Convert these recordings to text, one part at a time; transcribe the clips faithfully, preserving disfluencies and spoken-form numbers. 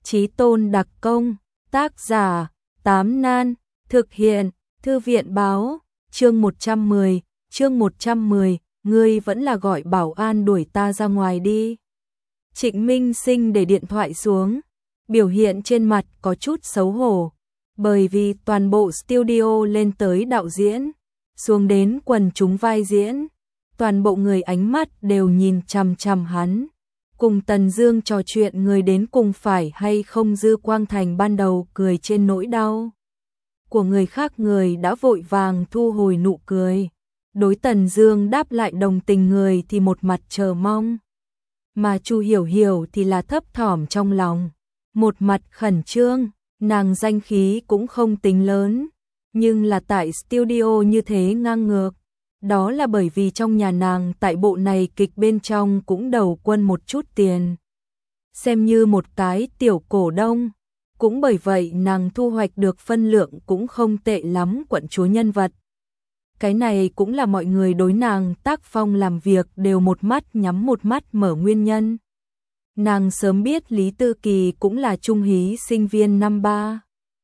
Chí Tôn đặc công, tác giả, Tám Nan, thực hiện, Thư viện báo, chương một trăm mười, chương một trăm mười, ngươi vẫn là gọi bảo an đuổi ta ra ngoài đi. Trịnh Minh Sinh để điện thoại xuống, biểu hiện trên mặt có chút xấu hổ, bởi vì toàn bộ studio lên tới đạo diễn, xuống đến quần chúng vai diễn, toàn bộ người ánh mắt đều nhìn chằm chằm hắn. Cùng Tần Dương trò chuyện người đến cùng phải hay không Dư Quang Thành ban đầu cười trên nỗi đau của người khác, người đã vội vàng thu hồi nụ cười. Đối Tần Dương đáp lại đồng tình người thì một mặt chờ mong, mà Chu Hiểu Hiểu thì là thấp thỏm trong lòng, một mặt khẩn trương. Nàng danh khí cũng không tính lớn, nhưng là tại studio như thế ngang ngược. Đó là bởi vì trong nhà nàng tại bộ này kịch bên trong cũng đầu quân một chút tiền, xem như một cái tiểu cổ đông. Cũng bởi vậy nàng thu hoạch được phân lượng cũng không tệ lắm quận chúa nhân vật. Cái này cũng là mọi người đối nàng tác phong làm việc đều một mắt nhắm một mắt mở nguyên nhân. Nàng sớm biết Lý Tư Kỳ cũng là trung hí sinh viên năm ba,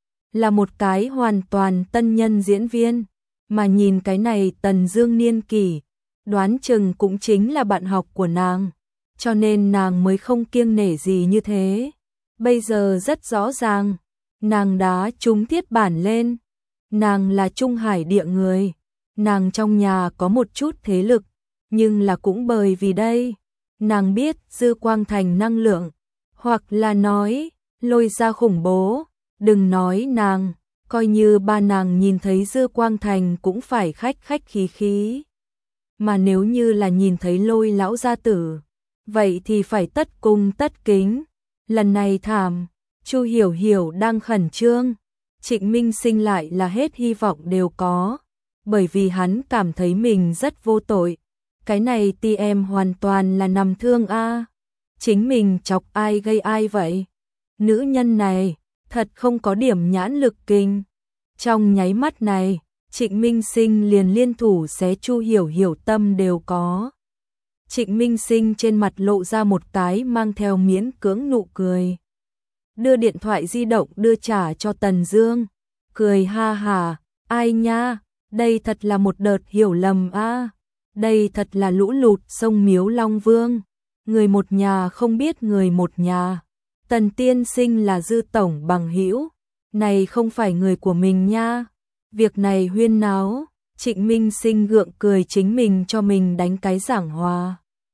là một cái hoàn toàn tân nhân diễn viên, mà nhìn cái này Tần Dương niên kỷ, đoán chừng cũng chính là bạn học của nàng, cho nên nàng mới không kiêng nể gì như thế. Bây giờ rất rõ ràng, nàng đá trúng thiết bản lên, nàng là Trung Hải địa người, nàng trong nhà có một chút thế lực, nhưng là cũng bởi vì đây, nàng biết Dư Quang Thành năng lượng, hoặc là nói, lôi ra khủng bố, đừng nói nàng, coi như ba nàng nhìn thấy Dư Quang Thành cũng phải khách khách khí khí. Mà nếu như là nhìn thấy Lôi lão gia tử, vậy thì phải tất cung tất kính. Lần này thảm, Chu Hiểu Hiểu đang khẩn trương, Trịnh Minh Sinh lại là hết hy vọng đều có, bởi vì hắn cảm thấy mình rất vô tội. Cái này ti em hoàn toàn là nằm thương a. Chính mình chọc ai gây ai vậy? Nữ nhân này, thật không có điểm nhãn lực kinh. Trong nháy mắt này, Trịnh Minh Sinh liền liên thủ xé Chu Hiểu Hiểu tâm đều có. Trịnh Minh Sinh trên mặt lộ ra một cái mang theo miễn cưỡng nụ cười. Đưa điện thoại di động đưa trả cho Tần Dương, cười ha hà, ai nha, đây thật là một đợt hiểu lầm a. Đây thật là lũ lụt sông Miếu Long Vương, người một nhà không biết người một nhà. Tần tiên sinh là Dư tổng bằng hữu, này không phải người của mình nha. Việc này huyên náo, Trịnh Minh Sinh gượng cười chính mình cho mình đánh cái giảng hòa.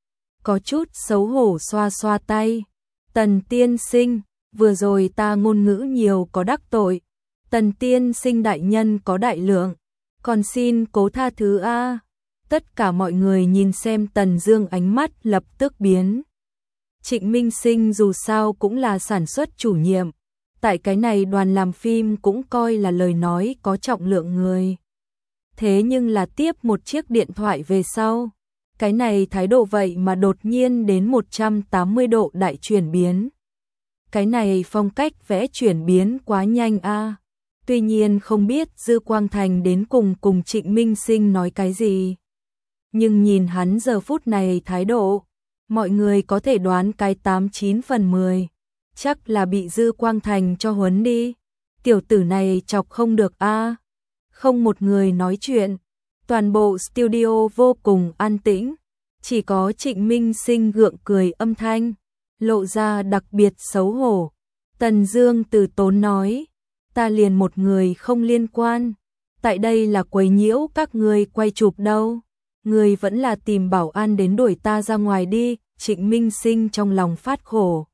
Có chút xấu hổ xoa xoa tay. Tần tiên sinh, vừa rồi ta ngôn ngữ nhiều có đắc tội. Tần tiên sinh đại nhân có đại lượng, còn xin cố tha thứ a. Tất cả mọi người nhìn xem Tần Dương ánh mắt lập tức biến. Trịnh Minh Sinh dù sao cũng là sản xuất chủ nhiệm, tại cái này đoàn làm phim cũng coi là lời nói có trọng lượng người. Thế nhưng là tiếp một chiếc điện thoại về sau, cái này thái độ vậy mà đột nhiên đến một trăm tám mươi độ đại chuyển biến. Cái này phong cách vẽ chuyển biến quá nhanh a. Tuy nhiên không biết Dư Quang Thành đến cùng cùng Trịnh Minh Sinh nói cái gì. Nhưng nhìn hắn giờ phút này thái độ, mọi người có thể đoán cái tám chín phần mười. Chắc là bị Dư Quang Thành cho huấn đi. Tiểu tử này chọc không được a. Không một người nói chuyện. Toàn bộ studio vô cùng an tĩnh. Chỉ có Trịnh Minh Sinh gượng cười âm thanh, lộ ra đặc biệt xấu hổ. Tần Dương từ tốn nói, ta liền một người không liên quan. Tại đây là quấy nhiễu các người quay chụp đâu. Người vẫn là tìm bảo an đến đuổi ta ra ngoài đi. Trịnh Minh Sinh trong lòng phát khổ.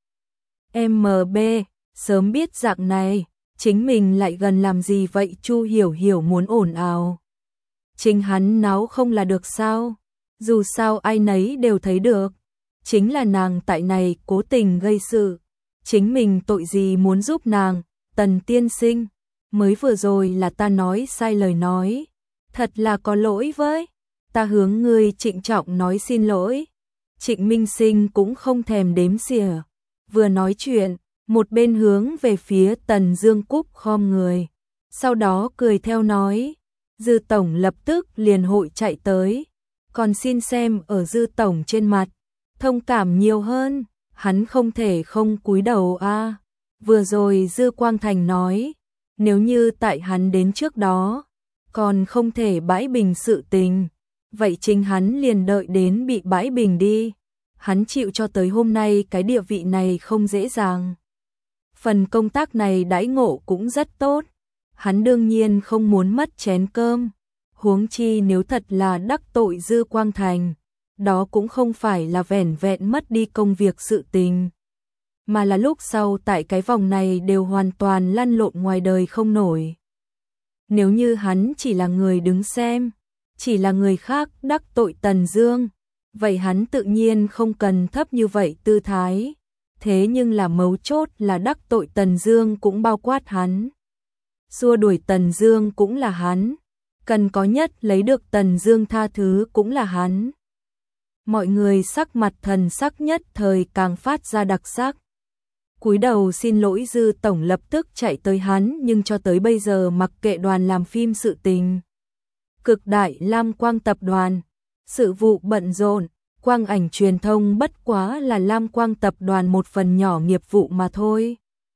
em bê, sớm biết dạng này, chính mình lại gần làm gì vậy? Chu Hiểu Hiểu muốn ồn ào. Chính hắn náo không là được sao? Dù sao ai nấy đều thấy được. Chính là nàng tại này cố tình gây sự. Chính mình tội gì muốn giúp nàng? Tần tiên sinh, mới vừa rồi là ta nói sai lời nói. Thật là có lỗi với. Ta hướng ngươi trịnh trọng nói xin lỗi. Trịnh Minh Sinh cũng không thèm đếm xỉa. Vừa nói chuyện, một bên hướng về phía Tần Dương cúc khom người. Sau đó cười theo nói, Dư tổng lập tức liền hội chạy tới. Còn xin xem ở Dư tổng trên mặt, thông cảm nhiều hơn, hắn không thể không cúi đầu a. Vừa rồi Dư Quang Thành nói, nếu như tại hắn đến trước đó, còn không thể bãi bình sự tình, vậy chính hắn liền đợi đến bị bãi bình đi. Hắn chịu cho tới hôm nay cái địa vị này không dễ dàng. Phần công tác này đãi ngộ cũng rất tốt. Hắn đương nhiên không muốn mất chén cơm. Huống chi nếu thật là đắc tội Dư Quang Thành, đó cũng không phải là vẻn vẹn mất đi công việc sự tình, mà là lúc sau tại cái vòng này đều hoàn toàn lăn lộn ngoài đời không nổi. Nếu như hắn chỉ là người đứng xem, chỉ là người khác đắc tội Tần Dương, vậy hắn tự nhiên không cần thấp như vậy tư thái. Thế nhưng là mấu chốt là đắc tội Tần Dương cũng bao quát hắn. Xua đuổi Tần Dương cũng là hắn. Cần có nhất lấy được Tần Dương tha thứ cũng là hắn. Mọi người sắc mặt thần sắc nhất thời càng phát ra đặc sắc. Cúi đầu xin lỗi Dư tổng lập tức chạy tới hắn, nhưng cho tới bây giờ mặc kệ đoàn làm phim sự tình. Cực đại Lam Quang tập đoàn, sự vụ bận rộn, quang ảnh truyền thông bất quá là Lam Quang tập đoàn một phần nhỏ nghiệp vụ mà thôi.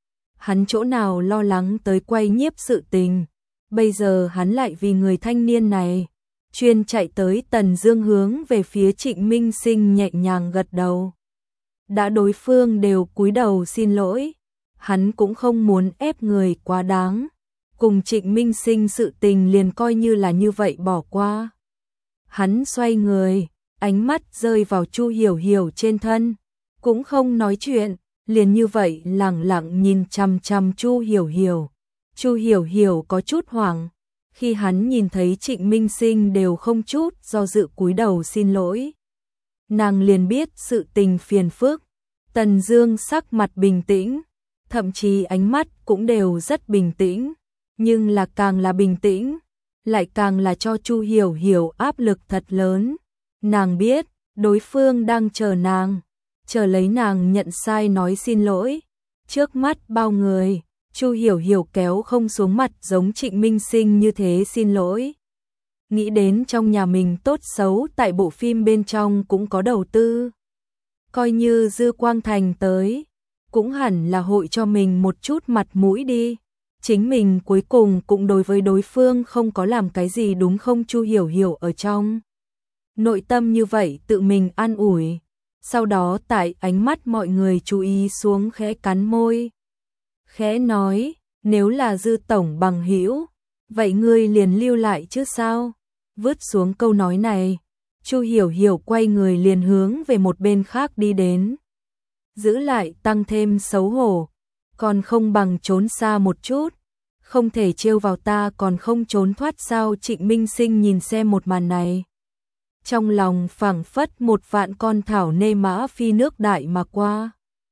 Hắn chỗ nào lo lắng tới quay nhiếp sự tình, bây giờ hắn lại vì người thanh niên này, chuyên chạy tới Tần Dương hướng về phía Trịnh Minh Sinh nhẹ nhàng gật đầu. Đã đối phương đều cúi đầu xin lỗi, hắn cũng không muốn ép người quá đáng. Cùng Trịnh Minh Sinh sự tình liền coi như là như vậy bỏ qua. Hắn xoay người, ánh mắt rơi vào Chu Hiểu Hiểu trên thân, cũng không nói chuyện, liền như vậy lẳng lặng nhìn chằm chằm Chu Hiểu Hiểu. Chu Hiểu Hiểu có chút hoảng, khi hắn nhìn thấy Trịnh Minh Sinh đều không chút do dự cúi đầu xin lỗi. Nàng liền biết sự tình phiền phức. Tần Dương sắc mặt bình tĩnh, thậm chí ánh mắt cũng đều rất bình tĩnh, nhưng là càng là bình tĩnh, lại càng là cho Chu Hiểu Hiểu áp lực thật lớn. Nàng biết, đối phương đang chờ nàng, chờ lấy nàng nhận sai nói xin lỗi. Trước mắt bao người, Chu Hiểu Hiểu kéo không xuống mặt giống Trịnh Minh Sinh như thế xin lỗi. Nghĩ đến trong nhà mình tốt xấu tại bộ phim bên trong cũng có đầu tư. Coi như Dư Quang Thành tới, cũng hẳn là hội cho mình một chút mặt mũi đi. Chính mình cuối cùng cũng đối với đối phương không có làm cái gì đúng không? Chu Hiểu Hiểu ở trong nội tâm như vậy tự mình an ủi. Sau đó tại ánh mắt mọi người chú ý xuống khẽ cắn môi. Khẽ nói, nếu là Dư tổng bằng hữu, vậy ngươi liền lưu lại chứ sao? Vứt xuống câu nói này, Chu Hiểu Hiểu quay người liền hướng về một bên khác đi đến. Giữ lại tăng thêm xấu hổ, còn không bằng trốn xa một chút. Không thể trêu vào ta còn không trốn thoát sao? Trịnh Minh Sinh nhìn xem một màn này, trong lòng phảng phất một vạn con thảo nê mã phi nước đại mà qua.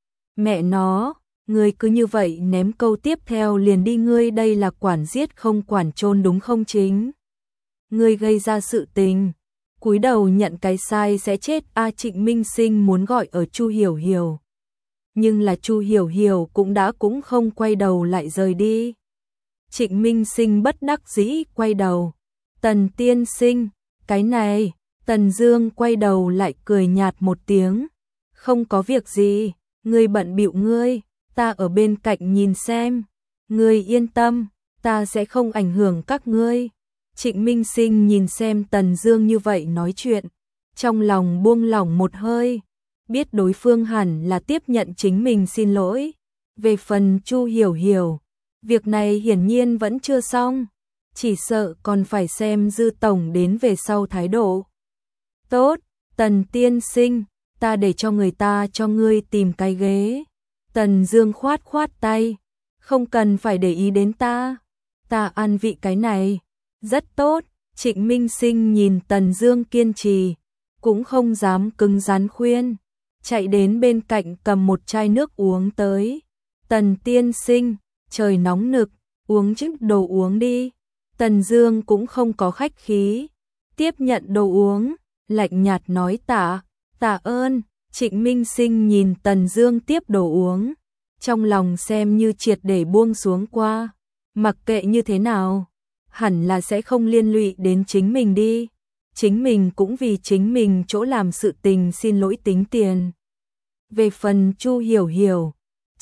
Mẹ nó, ngươi cứ như vậy ném câu tiếp theo liền đi, ngươi đây là quản giết không quản chôn đúng không? Chính ngươi gây ra sự tình, cúi đầu nhận cái sai sẽ chết a. À, Trịnh Minh Sinh muốn gọi ở Chu Hiểu Hiểu, nhưng là Chu Hiểu Hiểu cũng đã cũng không quay đầu lại rời đi. Trịnh Minh Sinh bất đắc dĩ quay đầu. Tần tiên sinh, cái này. Tần Dương quay đầu lại cười nhạt một tiếng. Không có việc gì, ngươi bận bịu ngươi, ta ở bên cạnh nhìn xem. Ngươi yên tâm, ta sẽ không ảnh hưởng các ngươi. Trịnh Minh Sinh nhìn xem Tần Dương như vậy nói chuyện, trong lòng buông lỏng một hơi, biết đối phương hẳn là tiếp nhận chính mình xin lỗi. Về phần Chu Hiểu Hiểu, việc này hiển nhiên vẫn chưa xong, chỉ sợ còn phải xem Dư tổng đến về sau thái độ. Tốt, Tần tiên sinh, ta để cho người ta cho ngươi tìm cái ghế. Tần Dương khoát khoát tay, không cần phải để ý đến ta, ta ăn vị cái này. Rất tốt. Trịnh Minh Sinh nhìn Tần Dương kiên trì, cũng không dám cứng rắn khuyên, chạy đến bên cạnh cầm một chai nước uống tới. Tần tiên sinh, trời nóng nực, uống chút đồ uống đi. Tần Dương cũng không có khách khí, tiếp nhận đồ uống, lạnh nhạt nói tạ, tạ ơn. Trịnh Minh Sinh nhìn Tần Dương tiếp đồ uống, trong lòng xem như triệt để buông xuống qua, mặc kệ như thế nào, hẳn là sẽ không liên lụy đến chính mình đi. Chính mình cũng vì chính mình chỗ làm sự tình xin lỗi tính tiền. Về phần Chu Hiểu Hiểu,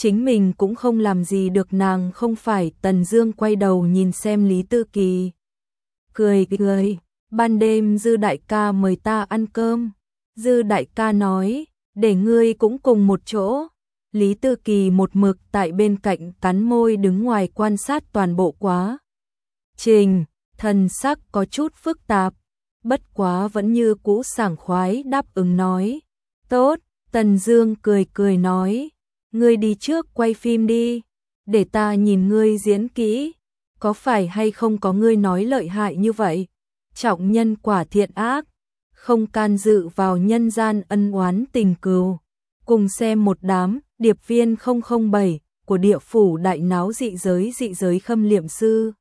chính mình cũng không làm gì được nàng không phải. Tần Dương quay đầu nhìn xem Lý Tư Kỳ. Cười cười, ban đêm Dư đại ca mời ta ăn cơm. Dư đại ca nói, để ngươi cũng cùng một chỗ. Lý Tư Kỳ một mực tại bên cạnh cắn môi đứng ngoài quan sát toàn bộ quá trình, thần sắc có chút phức tạp, bất quá vẫn như cũ sảng khoái đáp ứng nói. Tốt, Tần Dương cười cười nói, ngươi đi trước quay phim đi, để ta nhìn ngươi diễn kỹ, có phải hay không có ngươi nói lợi hại như vậy, trọng nhân quả thiện ác, không can dự vào nhân gian ân oán tình cừu. Cùng xem một đám điệp viên không không bảy của địa phủ đại náo dị giới dị giới khâm liệm sư.